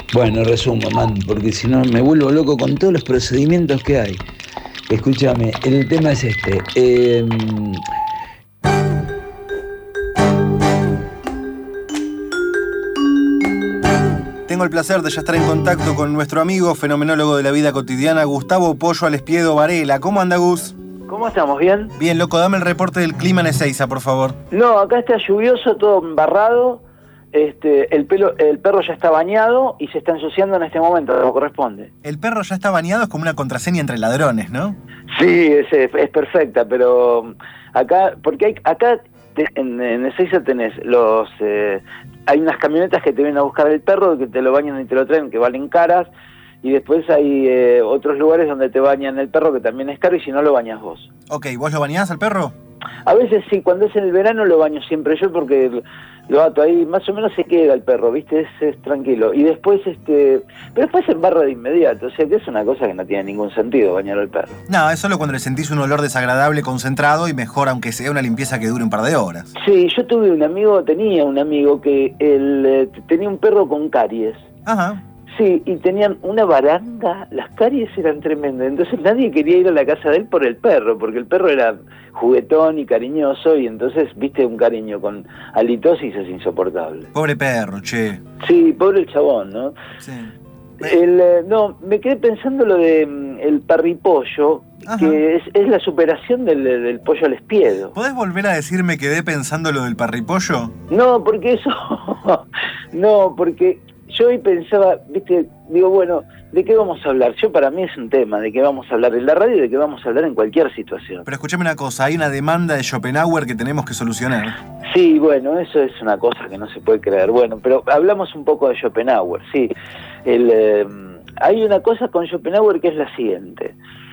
Bueno, resumo, man, porque si no me vuelvo loco con todos los procedimientos que hay. Escúchame, el tema es este. Tengo el placer de ya estar en contacto con nuestro amigo fenomenólogo de la vida cotidiana, Gustavo Pollo Alespiedo Varela. ¿Cómo anda, Gus? ¿Cómo estamos? ¿Bien? Bien, loco, dame el reporte del clima en Ezeiza, por favor. No, acá está lluvioso, todo embarrado. El perro ya está bañado y se está ensuciando en este momento, como corresponde. El perro ya está bañado, es como una contraseña entre ladrones, ¿no? Sí, es perfecta, pero acá, porque en Ezeiza tenés hay unas camionetas que te vienen a buscar el perro, que te lo bañan y te lo traen, que valen caras, y después hay otros lugares donde te bañan el perro, que también es caro, y si no lo bañas vos. Ok, ¿vos lo bañás al perro? A veces sí, cuando es en el verano lo baño siempre yo, porque lo ato ahí, más o menos se queda el perro, ¿viste? Es tranquilo. Y después, pero después se embarra de inmediato, o sea que es una cosa que no tiene ningún sentido bañar al perro. No, es solo cuando le sentís un olor desagradable concentrado y mejor aunque sea una limpieza que dure un par de horas. Sí, yo tenía un amigo que tenía un perro con caries. Ajá. Sí, y tenían una baranda, las caries eran tremendas, entonces nadie quería ir a la casa de él por el perro, porque el perro era juguetón y cariñoso, y entonces, viste, un cariño con halitosis es insoportable. Pobre perro, che. Sí, pobre el chabón, ¿no? Sí. No, me quedé pensando lo de el parripollo, que es la superación del pollo al espiedo. ¿Podés volver a decir me quedé pensando lo del parripollo? No, porque eso... no, porque... Yo hoy pensaba, viste, digo, bueno, ¿de qué vamos a hablar? Para mí es un tema, de qué vamos a hablar en la radio y de qué vamos a hablar en cualquier situación. Pero escúchame una cosa, hay una demanda de Schopenhauer que tenemos que solucionar. Sí, bueno, eso es una cosa que no se puede creer. Bueno, pero hablamos un poco de Schopenhauer, sí. Hay una cosa con Schopenhauer que es la siguiente.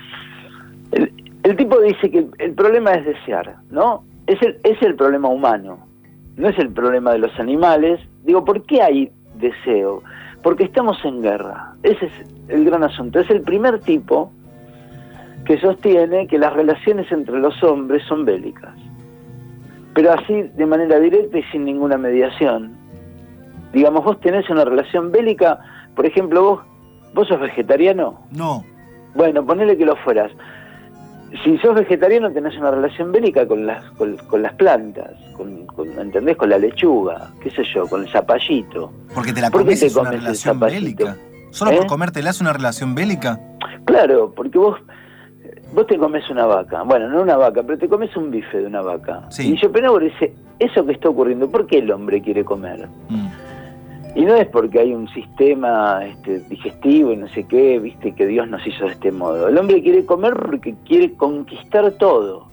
El tipo dice que el problema es desear, ¿no? Es el problema humano, no es el problema de los animales. Digo, ¿por qué hay deseo? Porque estamos en guerra. Ese es el gran asunto. Es el primer tipo que sostiene que las relaciones entre los hombres son bélicas, pero así de manera directa y sin ninguna mediación. Digamos, vos tenés una relación bélica, por ejemplo, vos sos vegetariano. No. Bueno, ponele que lo fueras. Si sos vegetariano tenés una relación bélica con las plantas, ¿entendés? Con la lechuga, qué sé yo, con el zapallito. Porque te la comes, es una relación bélica. ¿Solo por comértela es una relación bélica? Claro, porque vos te comes una vaca. Bueno, no una vaca, pero te comes un bife de una vaca. Sí. Y Schopenhauer dice, eso que está ocurriendo, ¿por qué el hombre quiere comer? Y no es porque hay un sistema digestivo y no sé qué, viste, que Dios nos hizo de este modo. El hombre quiere comer porque quiere conquistar todo.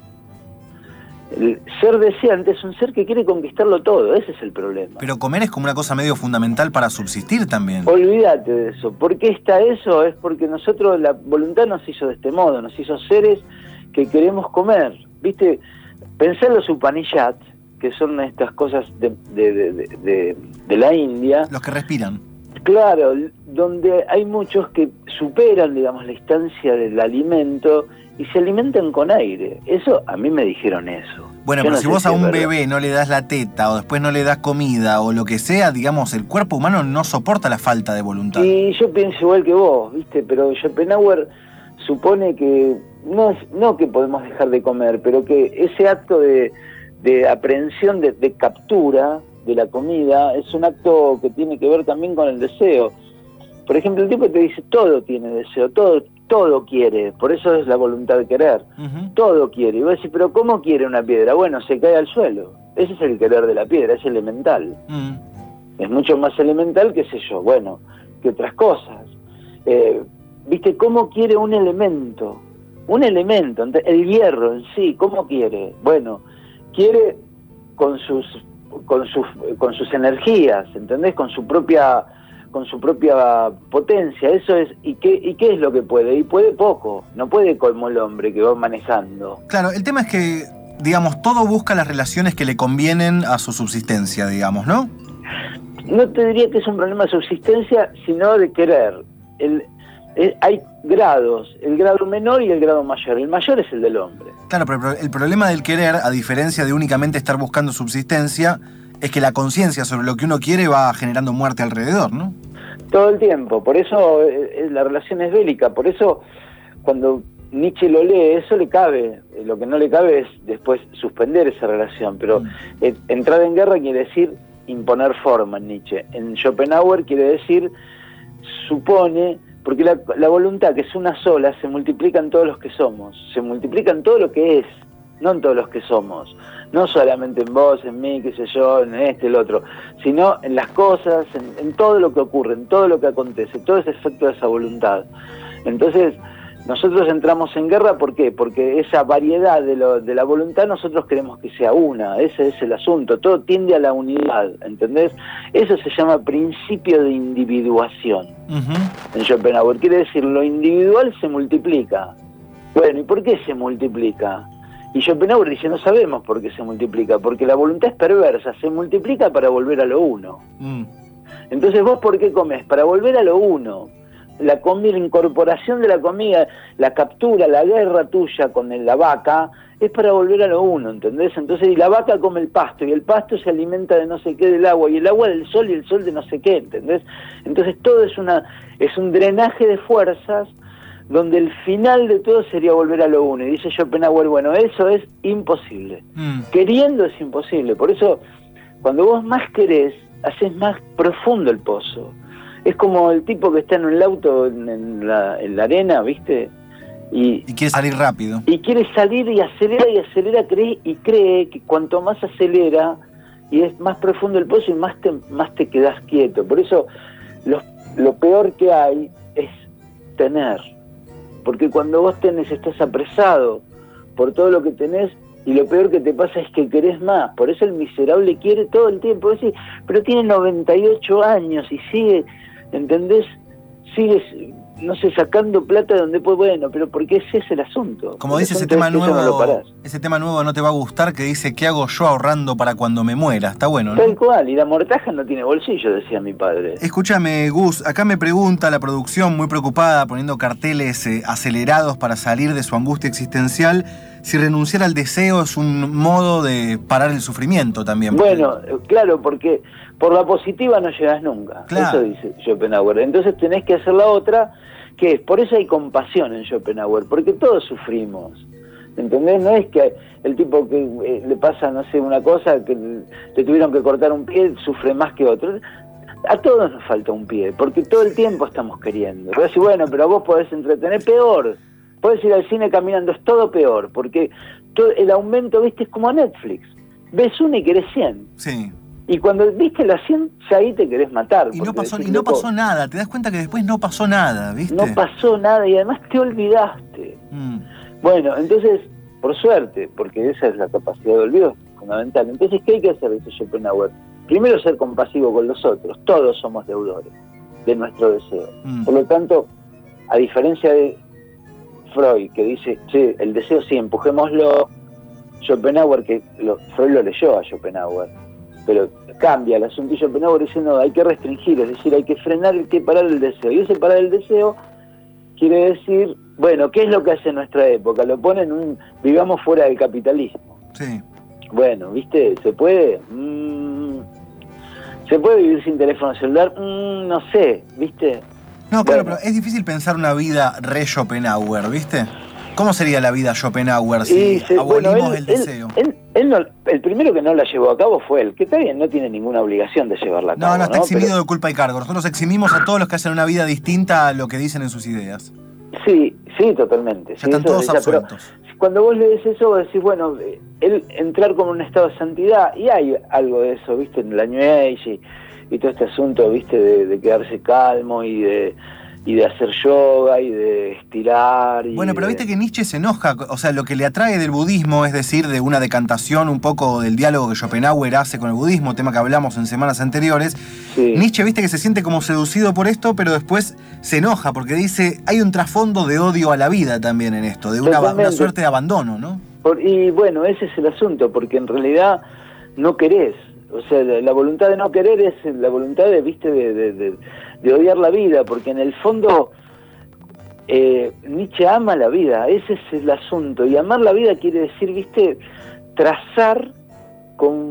El ser deseante es un ser que quiere conquistarlo todo, ese es el problema. Pero comer es como una cosa medio fundamental para subsistir también. Olvídate de eso. ¿Por qué está eso? Es porque nosotros, la voluntad nos hizo de este modo, nos hizo seres que queremos comer. Pensá en los Upanishads, que son estas cosas de la India. Los que respiran. Claro, donde hay muchos que superan, digamos, la instancia del alimento y se alimentan con aire. Eso, a mí me dijeron eso. Bueno, pero si vos a un bebé no le das la teta o después no le das comida o lo que sea, digamos, el cuerpo humano no soporta la falta de voluntad. Y yo pienso igual que vos, ¿viste? Pero Schopenhauer supone que no que podemos dejar de comer, pero que ese acto de aprehensión, de captura de la comida, es un acto que tiene que ver también con el deseo. Por ejemplo, el tipo te dice, todo tiene deseo, todo quiere, por eso es la voluntad de querer. Todo quiere. Y vos decís, pero ¿cómo quiere una piedra? Bueno, se cae al suelo. Ese es el querer de la piedra, es elemental. Es mucho más elemental, qué sé yo, bueno, que otras cosas. ¿Viste cómo quiere un elemento? Un elemento, el hierro en sí, ¿cómo quiere? Bueno, quiere con sus energías, ¿entendés? Con su propia potencia. Eso es. ¿Y qué es lo que puede? Y puede poco, no puede como el hombre que va manejando. Claro, el tema es que, digamos, todo busca las relaciones que le convienen a su subsistencia, digamos, ¿no? No te diría que es un problema de subsistencia, sino de querer. Hay grados, el grado menor y el grado mayor. El mayor es el del hombre. Claro, pero el problema del querer, a diferencia de únicamente estar buscando subsistencia, es que la conciencia sobre lo que uno quiere va generando muerte alrededor, ¿no? Todo el tiempo. Por eso la relación es bélica. Por eso cuando Nietzsche lo lee, eso le cabe. Lo que no le cabe es después suspender esa relación. Pero entrar en guerra quiere decir imponer forma en Nietzsche. En Schopenhauer quiere decir, supone, porque la voluntad, que es una sola, se multiplica en todos los que somos. Se multiplica en todo lo que es, no en todos los que somos. No solamente en vos, en mí, qué sé yo, en este, el otro, sino en las cosas, en todo lo que ocurre, en todo lo que acontece, todo ese efecto de esa voluntad. Entonces, nosotros entramos en guerra, ¿por qué? Porque esa variedad de la voluntad nosotros queremos que sea una, ese es el asunto, todo tiende a la unidad, ¿entendés? Eso se llama principio de individuación. En Schopenhauer quiere decir, lo individual se multiplica. Bueno, ¿y por qué se multiplica? Y Schopenhauer dice, no sabemos por qué se multiplica, porque la voluntad es perversa, se multiplica para volver a lo uno. Entonces, ¿vos por qué comés? Para volver a lo uno. La comida, la incorporación de la comida, la captura, la guerra tuya con la vaca, es para volver a lo uno, ¿entendés? Entonces, y la vaca come el pasto, y el pasto se alimenta de no sé qué del agua, y el agua del sol, y el sol de no sé qué, ¿entendés? Entonces, todo es un drenaje de fuerzas, donde el final de todo sería volver a lo uno. Y dice Schopenhauer, bueno, eso es imposible. Queriendo es imposible. Por eso, cuando vos más querés, haces más profundo el pozo. Es como el tipo que está en el auto, en la arena, ¿viste? Y quiere salir rápido. Y quiere salir y acelera, cree que cuanto más acelera, y es más profundo el pozo, y más te quedás quieto. Por eso, lo peor que hay es tener. Porque cuando vos estás apresado por todo lo que tenés, y lo peor que te pasa es que querés más. Por eso el miserable quiere todo el tiempo. Decís, pero tiene 98 años y sigue, ¿entendés? Sigue, no sé, sacando plata de donde puede. Bueno, pero porque ese es el asunto. Como dice ese tema nuevo, ese tema nuevo no te va a gustar, que dice, ¿qué hago yo ahorrando para cuando me muera? Está bueno, ¿no? Tal cual, y la mortaja no tiene bolsillo, decía mi padre. Escúchame, Gus, acá me pregunta la producción, muy preocupada, poniendo carteles acelerados para salir de su angustia existencial, si renunciar al deseo es un modo de parar el sufrimiento también. Bueno, claro, porque por la positiva no llegas nunca. Claro. Eso dice Schopenhauer. Entonces tenés que hacer la otra, que es, por eso hay compasión en Schopenhauer, porque todos sufrimos. ¿Entendés? No es que el tipo que le pasa, no sé, una cosa, que le tuvieron que cortar un pie, sufre más que otro. A todos nos falta un pie, porque todo el tiempo estamos queriendo. Pero decir, bueno, pero vos podés entretener peor. Podés ir al cine caminando, es todo peor, porque el aumento, viste, es como Netflix. Ves una y querés 100. Sí. Y cuando viste las 100, ya ahí te querés matar. Y no pasó nada, te das cuenta que después no pasó nada, ¿viste? No pasó nada y además te olvidaste. Bueno, entonces, por suerte, porque esa es la capacidad de olvido fundamental. Entonces, ¿qué hay que hacer? Dice Schopenhauer. Primero, ser compasivo con los otros. Todos somos deudores de nuestro deseo. Por lo tanto, a diferencia de Freud, que dice, che, el deseo sí, empujémoslo. Schopenhauer, Freud lo leyó a Schopenhauer, pero cambia el asunto, y Schopenhauer dice, no, hay que restringir, es decir, hay que frenar, hay que parar el deseo. Y ese parar el deseo quiere decir, bueno, ¿qué es lo que hace en nuestra época? Lo pone en vivamos fuera del capitalismo. Sí. Bueno, ¿viste? ¿Se puede? ¿Se puede vivir sin teléfono celular? No sé, ¿viste? No, claro, pero es difícil pensar una vida re-Schopenhauer, ¿viste? ¿Cómo sería la vida Schopenhauer si abolimos el deseo? Él no, el primero que no la llevó a cabo fue él, que está bien, no tiene ninguna obligación de llevarla a cabo. No, está eximido de culpa y cargo. Nosotros eximimos a todos los que hacen una vida distinta a lo que dicen en sus ideas. Sí, totalmente. Ya están todos absueltos. Cuando vos lees eso, vos decís, bueno, él entrar como en un estado de santidad, y hay algo de eso, ¿viste? En la New Age y todo este asunto, ¿viste? De quedarse calmo y de hacer yoga y de estirar. Bueno, pero viste que Nietzsche se enoja, o sea, lo que le atrae del budismo, es decir, de una decantación un poco del diálogo que Schopenhauer hace con el budismo, tema que hablamos en semanas anteriores. Sí. Nietzsche, viste que se siente como seducido por esto, pero después se enoja porque dice, hay un trasfondo de odio a la vida también en esto, de una suerte de abandono, ¿no? Y bueno, ese es el asunto, porque en realidad no querés. O sea, la voluntad de no querer es la voluntad de odiar la vida, porque en el fondo Nietzsche ama la vida, ese es el asunto. Y amar la vida quiere decir, ¿viste? Trazar con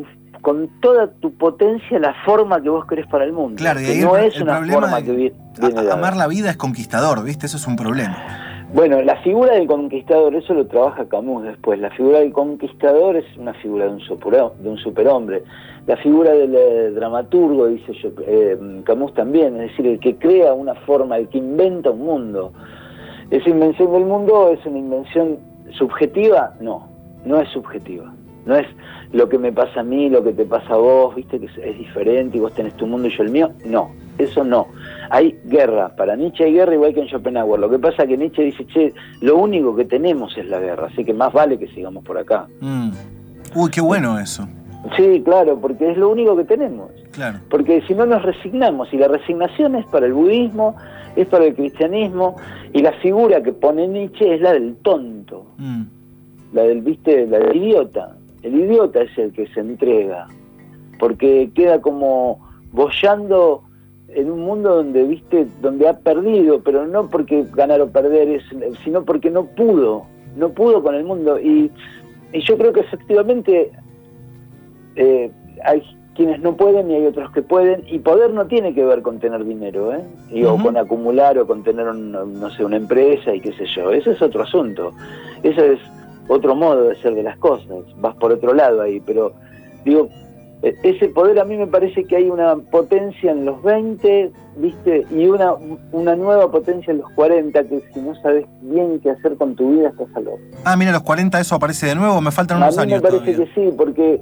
con toda tu potencia la forma que vos querés para el mundo. Claro, y ahí no el es una forma que viene dada. Amar la vida es conquistador, ¿viste? Eso es un problema. Bueno, la figura del conquistador, eso lo trabaja Camus después. La figura del conquistador es una figura de un superhombre. La figura del dramaturgo, dice Camus también, es decir, el que crea una forma, el que inventa un mundo. ¿Esa invención del mundo es una invención subjetiva? No, no es subjetiva. No es lo que me pasa a mí, lo que te pasa a vos, viste que es diferente y vos tenés tu mundo y yo el mío. No, eso no. Hay guerra. Para Nietzsche hay guerra igual que en Schopenhauer. Lo que pasa es que Nietzsche dice, che, lo único que tenemos es la guerra, así que más vale que sigamos por acá. Uy, qué bueno eso. Sí, claro, porque es lo único que tenemos. Claro. Porque si no nos resignamos, y la resignación es para el budismo, es para el cristianismo, y la figura que pone Nietzsche es la del tonto, la del idiota. El idiota es el que se entrega, porque queda como boyando en un mundo donde ha perdido, pero no porque ganar o perder, sino porque no pudo con el mundo. Y yo creo que efectivamente hay quienes no pueden y hay otros que pueden, y poder no tiene que ver con tener dinero, o con acumular o con tener una empresa y qué sé yo. Ese es otro asunto, eso es otro modo de ser de las cosas, vas por otro lado ahí, pero digo, ese poder a mí me parece que hay una potencia en los 20, ¿viste? Y una nueva potencia en los 40, que si no sabes bien qué hacer con tu vida estás a loco. Ah, mira, los 40 eso aparece de nuevo, me faltan unos años. A mí me parece todavía. Que sí, porque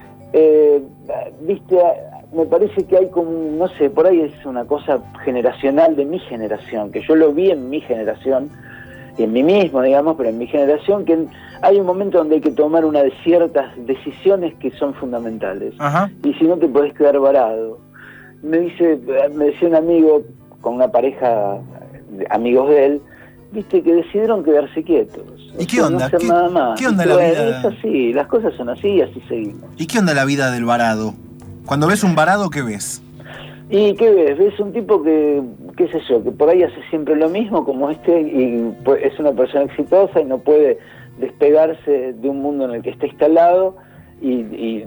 viste, me parece que hay como, no sé, por ahí es una cosa generacional de mi generación, que yo lo vi en mi generación, y en mí mismo, digamos, pero en mi generación, que hay un momento donde hay que tomar una de ciertas decisiones que son fundamentales. Ajá. Y si no te podés quedar varado. Me decía un amigo con una pareja, amigos de él, viste, que decidieron quedarse quietos. ¿Y qué onda? No hacer nada más. ¿Qué onda la vida? Es así, las cosas son así y así seguimos. ¿Y qué onda la vida del varado? Cuando ves un varado, ¿qué ves? ¿Y qué ves? Ves un tipo que, qué sé yo, que por ahí hace siempre lo mismo como y es una persona exitosa y no puede despegarse de un mundo en el que está instalado y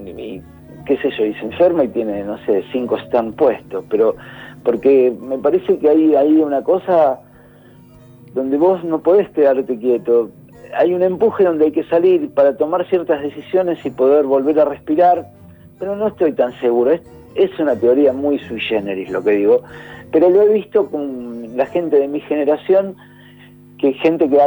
qué sé yo, y se enferma y tiene, no sé, 5 stands puestos, pero porque me parece que hay una cosa donde vos no podés quedarte quieto. Hay un empuje donde hay que salir para tomar ciertas decisiones y poder volver a respirar, pero no estoy tan seguro. Es una teoría muy sui generis lo que digo, pero lo he visto con la gente de mi generación, gente que ha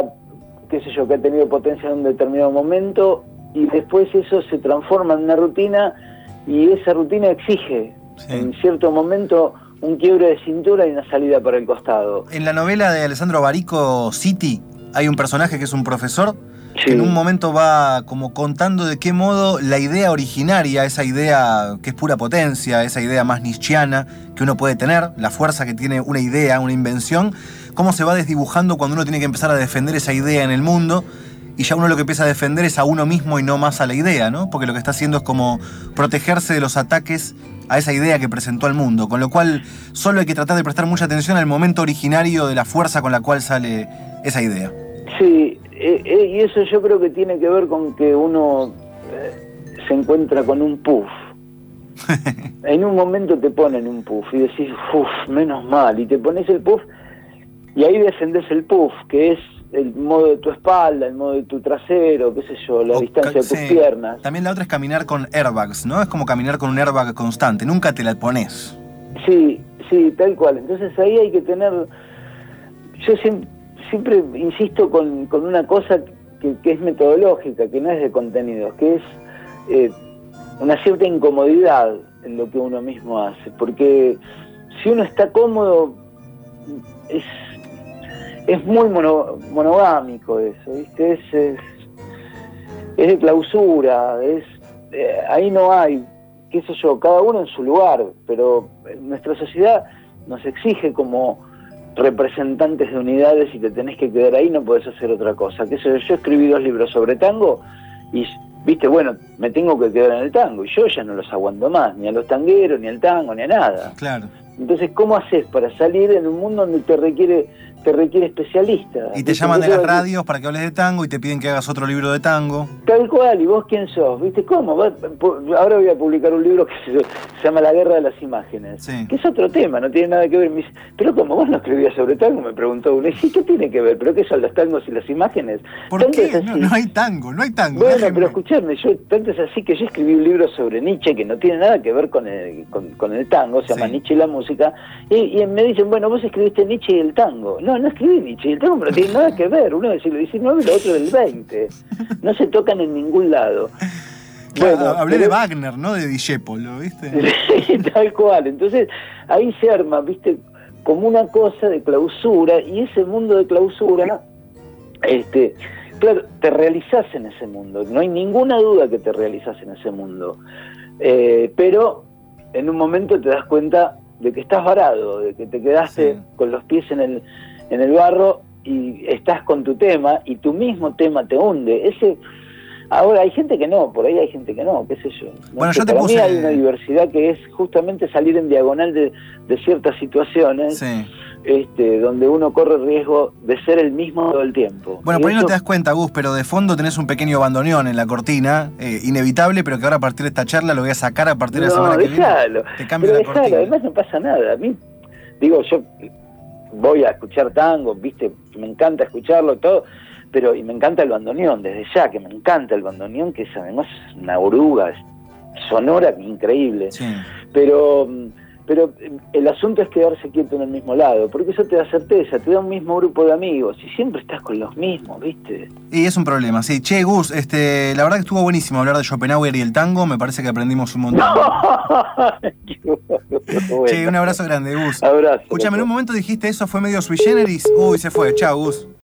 tenido potencia en un determinado momento y después eso se transforma en una rutina y esa rutina exige en cierto momento un quiebre de cintura y una salida para el costado. En la novela de Alessandro Barico, City, hay un personaje que es un profesor que en un momento va como contando de qué modo la idea originaria, esa idea que es pura potencia, esa idea más nietzscheana que uno puede tener, la fuerza que tiene una idea, una invención, cómo se va desdibujando cuando uno tiene que empezar a defender esa idea en el mundo y ya uno lo que empieza a defender es a uno mismo y no más a la idea, ¿no? Porque lo que está haciendo es como protegerse de los ataques a esa idea que presentó al mundo, con lo cual solo hay que tratar de prestar mucha atención al momento originario de la fuerza con la cual sale esa idea. Sí, y eso yo creo que tiene que ver con que uno se encuentra con un puff. En un momento te ponen un puff y decís, menos mal, y te pones el puff y ahí defendés el puff, que es el modo de tu espalda, el modo de tu trasero, qué sé yo, la distancia de tus piernas. También la otra es caminar con airbags, ¿no? Es como caminar con un airbag constante, nunca te la pones. Sí, tal cual. Entonces ahí hay que tener... Yo siempre insisto con una cosa que es metodológica, que no es de contenidos, que es una cierta incomodidad en lo que uno mismo hace, porque si uno está cómodo es muy monogámico eso, ¿viste? Es de clausura, ahí no hay, qué sé yo, cada uno en su lugar, pero nuestra sociedad nos exige como representantes de unidades y te tenés que quedar ahí, no podés hacer otra cosa. Yo escribí 2 libros sobre tango y, viste, bueno, me tengo que quedar en el tango y yo ya no los aguanto más, ni a los tangueros, ni al tango, ni a nada. Claro. Entonces, ¿cómo haces para salir en un mundo donde te requiere te requiere especialista. Y te llaman de las radios para que hables de tango y te piden que hagas otro libro de tango. Tal cual, ¿y vos quién sos? ¿Viste cómo? Ahora voy a publicar un libro que se llama La Guerra de las Imágenes, sí, que es otro tema, no tiene nada que ver. Me dice, pero ¿cómo vos no escribías sobre tango? Me preguntó uno. Y sí, ¿qué tiene que ver? ¿Pero qué son los tangos y las imágenes? ¿Por qué? No hay tango, no hay tango. Bueno, déjenme. pero escuchadme, tanto es así que yo escribí un libro sobre Nietzsche que no tiene nada que ver con el tango, se llama Sí. Nietzsche y la música, y me dicen, bueno, vos escribiste Nietzsche y el tango. No escribí Nietzsche y el tango, pero no tiene nada que ver, uno del siglo XIX y el otro del XX. No se tocan en ningún lado. Claro, Bueno, hablé de Wagner, no de Discepolo, ¿viste? Sí, tal cual. Entonces, ahí se arma, ¿viste? Como una cosa de clausura, y ese mundo de clausura, claro, te realizás en ese mundo. No hay ninguna duda que te realizás en ese mundo. Pero en un momento te das cuenta de que estás varado, de que te quedaste sí, con los pies en el barro y estás con tu tema y tu mismo tema te hunde. Ahora hay gente que no, por ahí hay gente que no, qué sé yo. Bueno, sé, yo te para puse... mí hay una diversidad que es justamente salir en diagonal de ciertas situaciones, Sí. donde uno corre el riesgo de ser el mismo todo el tiempo. Bueno, Y por ahí no eso- te das cuenta, Gus, pero de fondo tenés un pequeño bandoneón en la cortina, inevitable, pero que ahora a partir de esta charla lo voy a sacar a partir de la semana que déjalo, viene. Te cambio pero la cortina. además no pasa nada. A mí, digo, yo voy a escuchar tango, viste, me encanta escucharlo todo, y me encanta el bandoneón, desde ya que me encanta el bandoneón, que es además una oruga sonora increíble. Sí. Pero el asunto es quedarse quieto en el mismo lado, porque eso te da certeza, te da un mismo grupo de amigos, y siempre estás con los mismos, ¿viste? Y es un problema, sí. Che, Gus, la verdad que estuvo buenísimo hablar de Schopenhauer y el tango, me parece que aprendimos un montón. Bueno. Che, un abrazo grande, Gus. Abrazo. Escúchame, en un momento dijiste eso, fue medio sui generis. Uy, se fue. Chao, Gus.